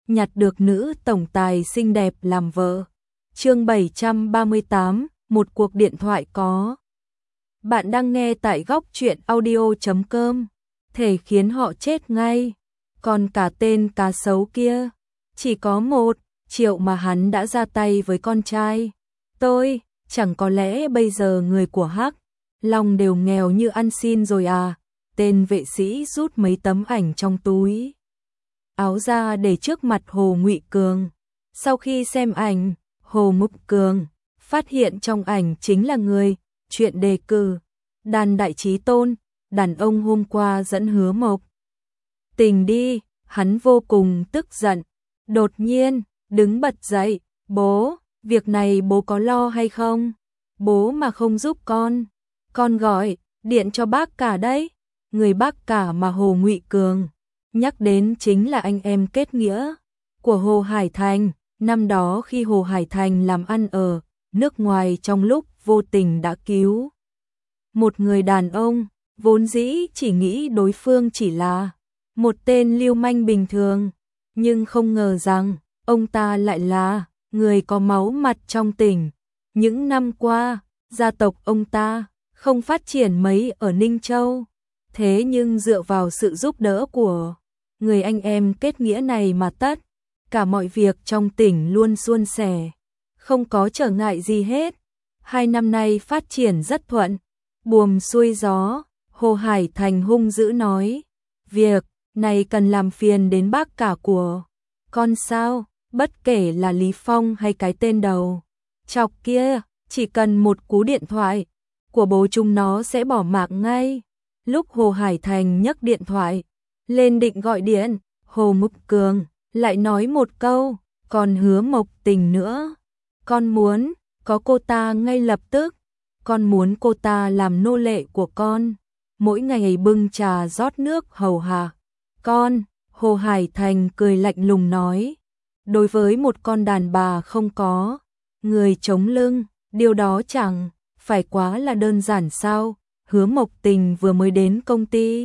nhặt được nữ tổng tài xinh đẹp làm vợ. Chương 738, một cuộc điện thoại có. Bạn đang nghe tại góc truyện audio.com. Thể khiến họ chết ngay. Còn cả tên cá sấu kia, chỉ có 1 triệu mà hắn đã ra tay với con trai. Tôi, chẳng có lẽ bây giờ người của Hắc Long đều nghèo như ăn xin rồi à? Tên vệ sĩ rút mấy tấm ảnh trong túi áo ra để trước mặt Hồ Ngụy Cường. Sau khi xem ảnh, Hồ Ngụy Cường phát hiện trong ảnh chính là người chuyện đề cử Đàn Đại Chí Tôn, đàn ông hôm qua dẫn Hứa Mộc Tình đi. Hắn vô cùng tức giận, đột nhiên đứng bật dậy. Bố, việc này bố có lo hay không? Bố mà không giúp con gọi điện cho bác cả đấy. Người bác cả mà Hồ Ngụy Cường nhắc đến chính là anh em kết nghĩa của Hồ Hải Thành. Năm đó khi Hồ Hải Thành làm ăn ở nước ngoài, trong lúc vô tình đã cứu một người đàn ông, vốn dĩ chỉ nghĩ đối phương chỉ là một tên lưu manh bình thường, nhưng không ngờ rằng ông ta lại là người có máu mặt trong tỉnh. Những năm qua, gia tộc ông ta không phát triển mấy ở Ninh Châu, thế nhưng dựa vào sự giúp đỡ của người anh em kết nghĩa này mà tất cả mọi việc trong tỉnh luôn suôn sẻ, không có trở ngại gì hết. 2 năm nay phát triển rất thuận buồm xuôi gió. Hồ Hải Thành hung dữ nói, việc này cần làm phiền đến bác cả của con sao? Bất kể là Lý Phong hay cái tên đầu chọc kia, chỉ cần một cú điện thoại của bố chúng nó sẽ bỏ mạng ngay. Lúc Hồ Hải Thành nhấc điện thoại lên định gọi điện, Hồ Ngụy Cường lại nói một câu, còn Hứa Mộc Tình nữa. Con muốn có cô ta ngay lập tức. Con muốn cô ta làm nô lệ của con, mỗi ngày bưng trà rót nước hầu hạ con. Hồ Hải Thành cười lạnh lùng nói, đối với một con đàn bà không có người chống lưng, điều đó chẳng phải quá là đơn giản sao? Hứa Mộc Tình vừa mới đến công ty,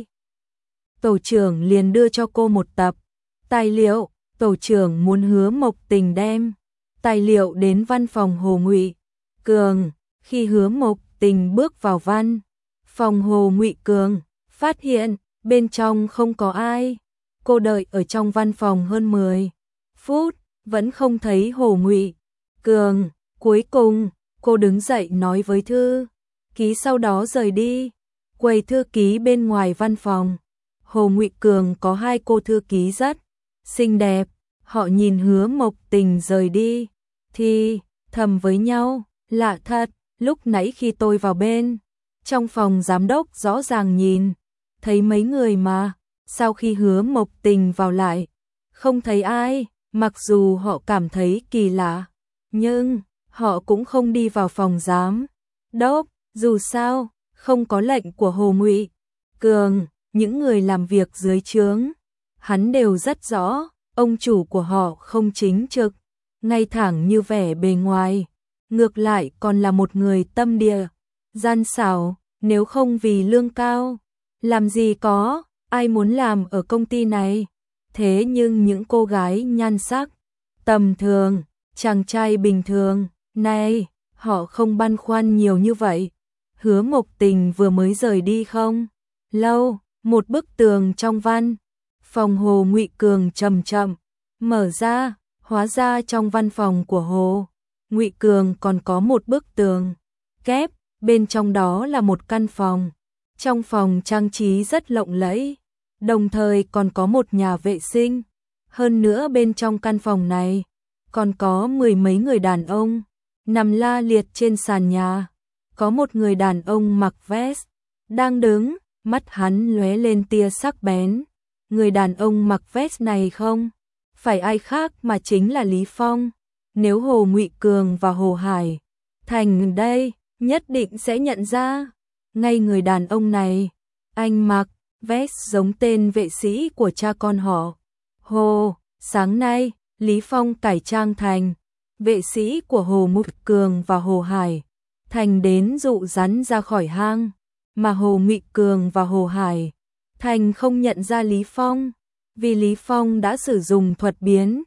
tổ trưởng liền đưa cho cô một tập tài liệu. Tổ trưởng muốn Hứa Mộc Tình đem tài liệu đến văn phòng Hồ Ngụy Cường. Khi Hứa Mộc Tình bước vào văn phòng Hồ Ngụy Cường, phát hiện bên trong không có ai. Cô đợi ở trong văn phòng hơn 10 phút, vẫn không thấy Hồ Ngụy Cường. Cuối cùng, cô đứng dậy nói với thư ký, sau đó rời đi. Quầy thư ký bên ngoài văn phòng Hồ Ngụy Cường có 2 cô thư ký rất xinh đẹp. Họ nhìn Hứa Mộc Tình rời đi thì thầm với nhau, lạ thật, lúc nãy khi tôi vào bên trong phòng giám đốc rõ ràng nhìn thấy mấy người mà sau khi Hứa Mộc Tình vào lại không thấy ai. Mặc dù họ cảm thấy kỳ lạ, nhưng họ cũng không đi vào phòng giám đốc. Dù sao, không có lệnh của Hồ Ngụy Cường, những người làm việc dưới trướng hắn đều rất rõ, ông chủ của họ không chính trực, ngay thẳng như vẻ bề ngoài, ngược lại còn là một người tâm địa gian xảo. Nếu không vì lương cao, làm gì có ai muốn làm ở công ty này. Thế nhưng những cô gái nhan sắc tầm thường, chàng trai bình thường này, họ không băn khoăn nhiều như vậy. Hứa Mộc Tình vừa mới rời đi không lâu, một bức tường trong văn phòng Hồ Ngụy Cường chậm chậm mở ra. Hóa ra trong văn phòng của Hồ Ngụy Cường còn có một bức tường kép, bên trong đó là một căn phòng. Trong phòng trang trí rất lộng lẫy, đồng thời còn có một nhà vệ sinh. Hơn nữa bên trong căn phòng này còn có 10 mấy người đàn ông nằm la liệt trên sàn nhà. Có một người đàn ông mặc vest đang đứng, mắt hắn lóe lên tia sắc bén. Người đàn ông mặc vest này không phải ai khác mà chính là Lý Phong. Nếu Hồ Ngụy Cường và Hồ Hải Thành đây, nhất định sẽ nhận ra ngay người đàn ông này. Anh mặc vest giống tên vệ sĩ của cha con họ Hồ. Sáng nay, Lý Phong cải trang thành vệ sĩ của Hồ Ngụy Cường và Hồ Hải Thành đến dụ rắn ra khỏi hang, mà Hồ Ngụy Cường và Hồ Hải Thành không nhận ra Lý Phong, vì Lý Phong đã sử dụng thuật biến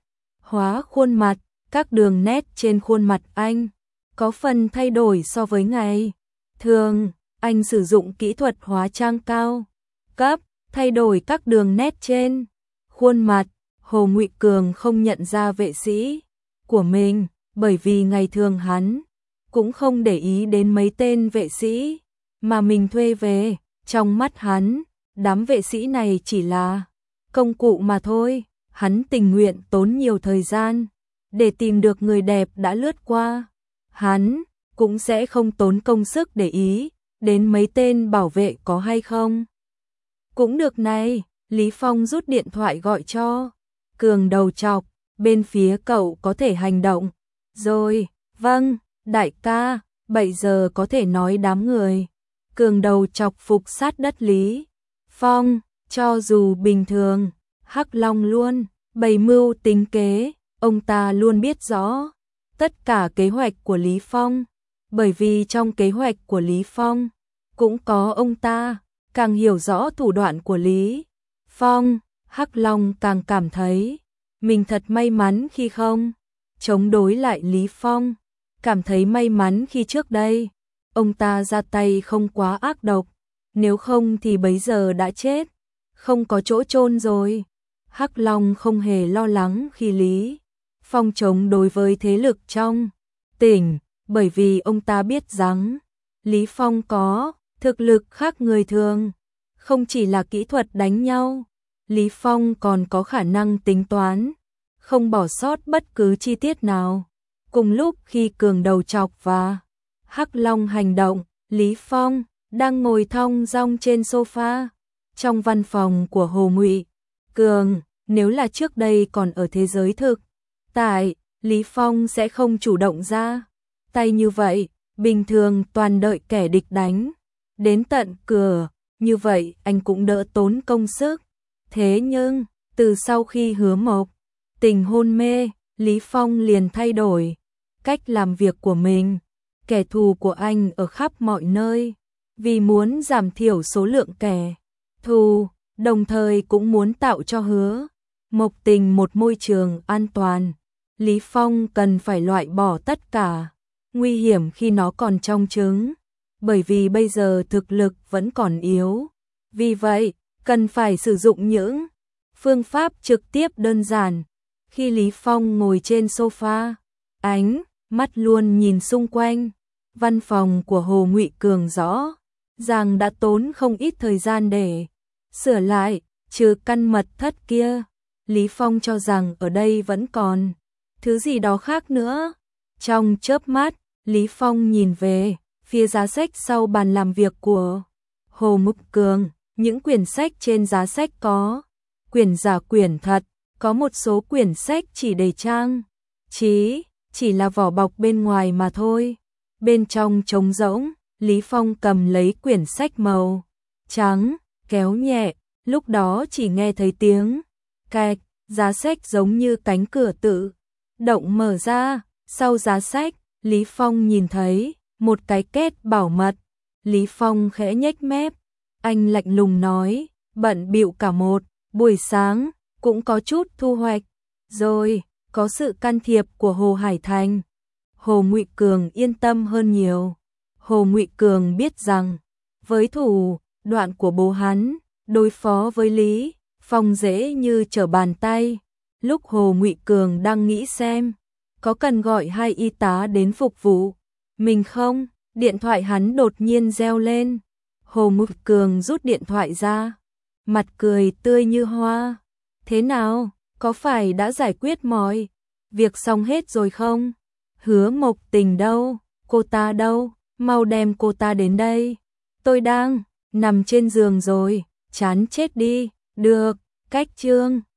hóa khuôn mặt, các đường nét trên khuôn mặt anh có phần thay đổi so với ngày thường. Anh sử dụng kỹ thuật hóa trang cao cấp, thay đổi các đường nét trên khuôn mặt. Hồ Ngụy Cường không nhận ra vệ sĩ của mình, bởi vì ngày thường hắn cũng không để ý đến mấy tên vệ sĩ mà mình thuê về. Trong mắt hắn, đám vệ sĩ này chỉ là công cụ mà thôi. Hắn tình nguyện tốn nhiều thời gian để tìm được người đẹp đã lướt qua. Hắn cũng sẽ không tốn công sức để ý đến mấy tên bảo vệ có hay không. Cũng được này, Lý Phong rút điện thoại gọi cho Cường đầu chọc, bên phía cậu có thể hành động. Rồi, vâng, đại ca, bây giờ có thể nói đám người. Cường đầu chọc phục sát đất Lý Phong, cho dù bình thường, Hắc Long luôn bày mưu tính kế, ông ta luôn biết rõ tất cả kế hoạch của Lý Phong, bởi vì trong kế hoạch của Lý Phong cũng có ông ta. Càng hiểu rõ thủ đoạn của Lý Phong, Hắc Long càng cảm thấy mình thật may mắn khi không chống đối lại Lý Phong, cảm thấy may mắn khi trước đây ông ta ra tay không quá ác độc, nếu không thì bấy giờ đã chết, không có chỗ chôn rồi. Hắc Long không hề lo lắng khi Lý Phong chống đối với thế lực trong tỉnh, bởi vì ông ta biết rằng Lý Phong có thực lực khác người thường, không chỉ là kỹ thuật đánh nhau, Lý Phong còn có khả năng tính toán, không bỏ sót bất cứ chi tiết nào. Cùng lúc khi Cường đầu chọc và Hắc Long hành động, Lý Phong đang ngồi thong dong trên sofa trong văn phòng của Hồ Ngụy Cường. Nếu là trước đây còn ở thế giới thực tại, Lý Phong sẽ không chủ động ra tay như vậy, bình thường toàn đợi kẻ địch đánh đến tận cửa, như vậy anh cũng đỡ tốn công sức. Thế nhưng, từ sau khi Hứa Mộc Tình hôn mê, Lý Phong liền thay đổi cách làm việc của mình. Kẻ thù của anh ở khắp mọi nơi, vì muốn giảm thiểu số lượng kẻ thù, đồng thời cũng muốn tạo cho Hứa Mộc Tình một môi trường an toàn. Lý Phong cần phải loại bỏ tất cả nguy hiểm khi nó còn trong trứng, bởi vì bây giờ thực lực vẫn còn yếu. Vì vậy, cần phải sử dụng những phương pháp trực tiếp đơn giản. Khi Lý Phong ngồi trên sofa, ánh mắt luôn nhìn xung quanh. Văn phòng của Hồ Ngụy Cường rõ ràng đã tốn không ít thời gian để sửa lại, trừ căn mật thất kia. Lý Phong cho rằng ở đây vẫn còn thứ gì đó khác nữa. Trong chớp mắt, Lý Phong nhìn về phía giá sách sau bàn làm việc của Hồ Ngụy Cường. Những quyển sách trên giá sách có quyển giả quyển thật, có một số quyển sách chỉ để trang trí, chỉ là vỏ bọc bên ngoài mà thôi. Bên trong trống rỗng, Lý Phong cầm lấy quyển sách màu trắng, kéo nhẹ, lúc đó chỉ nghe thấy tiếng cạch, giá sách giống như cánh cửa tự động mở ra. Sau giá sách, Lý Phong nhìn thấy một cái kết bảo mật. Lý Phong khẽ nhếch mép, anh lạnh lùng nói, bận bịu cả một buổi sáng, cũng có chút thu hoạch rồi. Có sự can thiệp của Hồ Hải Thành, Hồ Ngụy Cường yên tâm hơn nhiều. Hồ Ngụy Cường biết rằng với thủ đoạn của bố hắn, đối phó với Lý Phong dễ như trở bàn tay. Lúc Hồ Ngụy Cường đang nghĩ xem có cần gọi 2 y tá đến phục vụ mình không, điện thoại hắn đột nhiên reo lên. Hồ Ngụy Cường rút điện thoại ra, mặt cười tươi như hoa. Thế nào, có phải đã giải quyết mọi việc xong hết rồi không? Hứa Mộc Tình đâu? Cô ta đâu? Mau đem cô ta đến đây. Tôi đang nằm trên giường rồi, chán chết đi. Được, cách chương